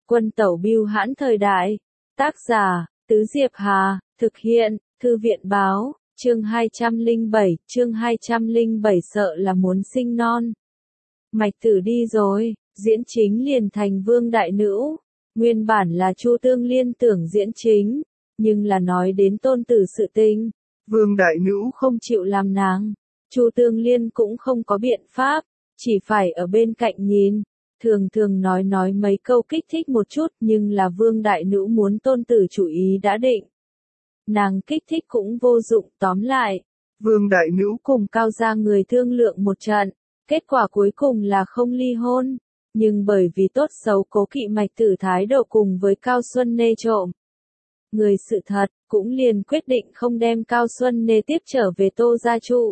Quân tẩu bưu hãn thời đại. Tác giả, Tứ Diệp Hà, thực hiện, Thư viện báo, chương 207 sợ là muốn sinh non. Mạch Tử đi rồi, diễn chính liền thành Vương Đại Nữ. Nguyên bản là Chu Tương Liên tưởng diễn chính, nhưng là nói đến tôn tử sự tình. Vương Đại Nữ không chịu làm nàng. Chu Tương Liên cũng không có biện pháp, chỉ phải ở bên cạnh nhìn. Thường thường nói mấy câu kích thích một chút, nhưng là Vương Đại Nữ muốn tôn tử chủ ý đã định. Nàng kích thích cũng vô dụng, tóm lại. Vương Đại Nữ cùng Cao gia người thương lượng một trận, kết quả cuối cùng là không ly hôn. Nhưng bởi vì tốt xấu cố kỵ Mạch Tử thái độ cùng với Cao Xuân Nê trộm người sự thật, cũng liền quyết định không đem Cao Xuân Nê tiếp trở về Tô gia trụ.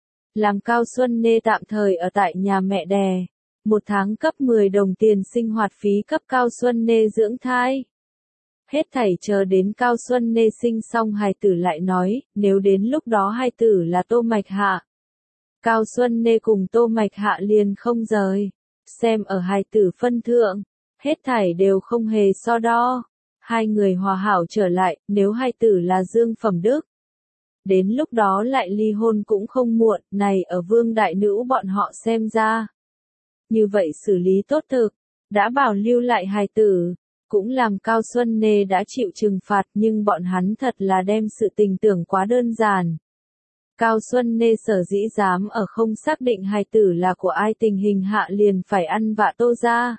Làm Cao Xuân Nê tạm thời ở tại nhà mẹ đẻ. 1 tháng cấp 10 đồng tiền sinh hoạt phí cấp Cao Xuân Nê dưỡng thai. Hết thảy chờ đến Cao Xuân Nê sinh xong hài tử lại nói, nếu đến lúc đó hài tử là Tô Mạch Hạ. Cao Xuân Nê cùng Tô Mạch Hạ liền không rời. Xem ở hài tử phân thượng, hết thảy đều không hề so đo. Hai người hòa hảo trở lại, nếu hài tử là Dương Phẩm Đức. Đến lúc đó lại ly hôn cũng không muộn, này ở Vương Đại Nữ bọn họ xem ra. Như vậy xử lý tốt thực, đã bảo lưu lại hài tử, cũng làm Cao Xuân Nê đã chịu trừng phạt nhưng bọn hắn thật là đem sự tình tưởng quá đơn giản. Cao Xuân Nê sở dĩ dám ở không xác định hài tử là của ai tình hình hạ liền phải ăn vạ Tô gia.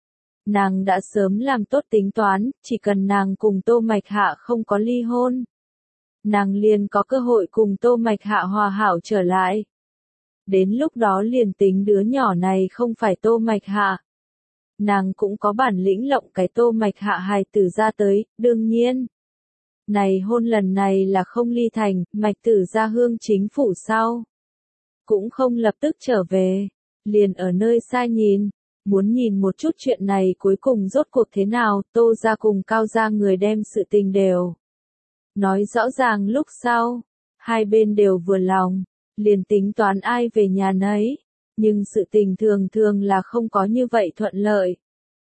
Nàng đã sớm làm tốt tính toán, chỉ cần nàng cùng Tô Mạch Hạ không có ly hôn. Nàng liền có cơ hội cùng Tô Mạch Hạ hòa hảo trở lại. Đến lúc đó liền tính đứa nhỏ này không phải Tô Mạch Hạ. Nàng cũng có bản lĩnh lộng cái Tô Mạch Hạ hài tử ra tới, đương nhiên. Này hôn lần này là không ly thành, Mạch Tử ra hương chính phủ sau. Cũng không lập tức trở về, liền ở nơi xa nhìn. Muốn nhìn một chút chuyện này cuối cùng rốt cuộc thế nào, Tô gia cùng Cao gia người đem sự tình đều nói rõ ràng lúc sau. Hai bên đều vừa lòng. Liền tính toán ai về nhà nấy, nhưng sự tình thường thường là không có như vậy thuận lợi.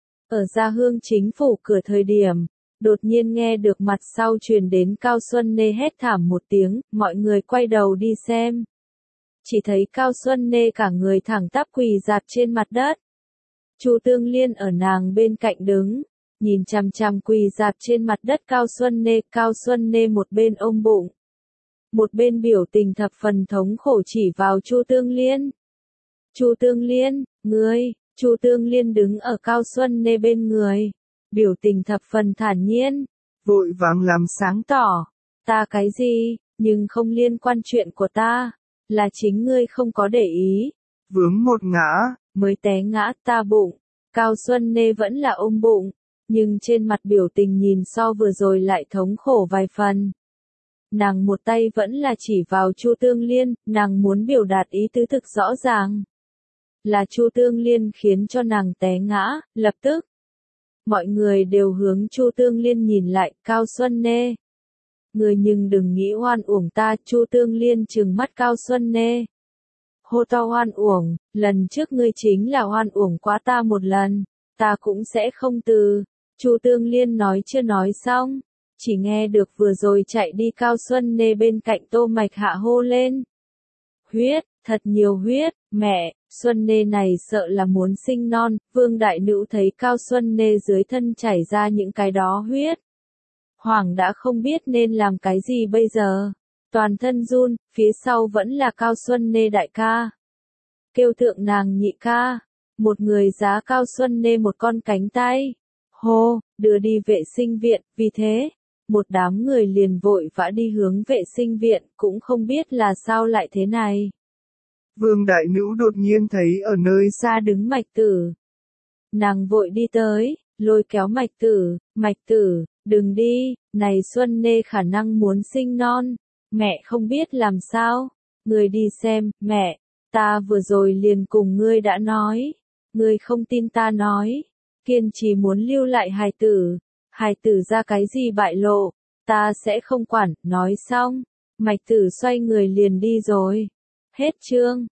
Ở gia hương chính phủ cửa thời điểm, đột nhiên nghe được mặt sau truyền đến Cao Xuân Nê hét thảm một tiếng, mọi người quay đầu đi xem. Chỉ thấy Cao Xuân Nê cả người thẳng tắp quỳ dạp trên mặt đất. Chu Tương Liên ở nàng bên cạnh đứng, nhìn chằm chằm quỳ dạp trên mặt đất Cao Xuân Nê một bên ôm bụng. Một bên biểu tình thập phần thống khổ chỉ vào Chu Tương Liên. Chu Tương Liên, ngươi, Chu Tương Liên đứng ở Cao Xuân Nê bên người. Biểu tình thập phần thản nhiên, vội vàng làm sáng tỏ. Ta cái gì, nhưng không liên quan chuyện của ta. Là chính ngươi không có để ý. Vướng một ngã, mới té ngã ta bụng. Cao Xuân Nê vẫn là ôm bụng. Nhưng trên mặt biểu tình nhìn so vừa rồi lại thống khổ vài phần. Nàng một tay vẫn là chỉ vào Chu Tương Liên, nàng muốn biểu đạt ý tứ thực rõ ràng. Là Chu Tương Liên khiến cho nàng té ngã, lập tức. Mọi người đều hướng Chu Tương Liên nhìn lại, Cao Xuân Nê. Người nhưng đừng nghĩ oan uổng ta, Chu Tương Liên trừng mắt Cao Xuân Nê. Hô to oan uổng, lần trước ngươi chính là oan uổng quá ta một lần, ta cũng sẽ không từ. Chu Tương Liên nói chưa nói xong. Chỉ nghe được vừa rồi chạy đi Cao Xuân Nê bên cạnh Tô Mạch Hạ hô lên. Huyết, thật nhiều huyết, mẹ, Xuân Nê này sợ là muốn sinh non, Vương Đại Nữ thấy Cao Xuân Nê dưới thân chảy ra những cái đó huyết. Hoàng đã không biết nên làm cái gì bây giờ. Toàn thân run, phía sau vẫn là Cao Xuân Nê đại ca. Kêu thượng nàng nhị ca, một người giá Cao Xuân Nê một con cánh tay. Hô, đưa đi vệ sinh viện, vì thế. Một đám người liền vội vã đi hướng vệ sinh viện, cũng không biết là sao lại thế này. Vương Đại Nữ đột nhiên thấy ở nơi xa đứng Mạch Tử. Nàng vội đi tới, lôi kéo Mạch Tử, đừng đi, này Xuân Nê khả năng muốn sinh non. Mẹ không biết làm sao, người đi xem, mẹ, ta vừa rồi liền cùng ngươi đã nói. Ngươi không tin ta nói, kiên trì muốn lưu lại hài tử ra cái gì bại lộ, ta sẽ không quản, nói xong, Mạch Tử xoay người liền đi rồi. Hết chương.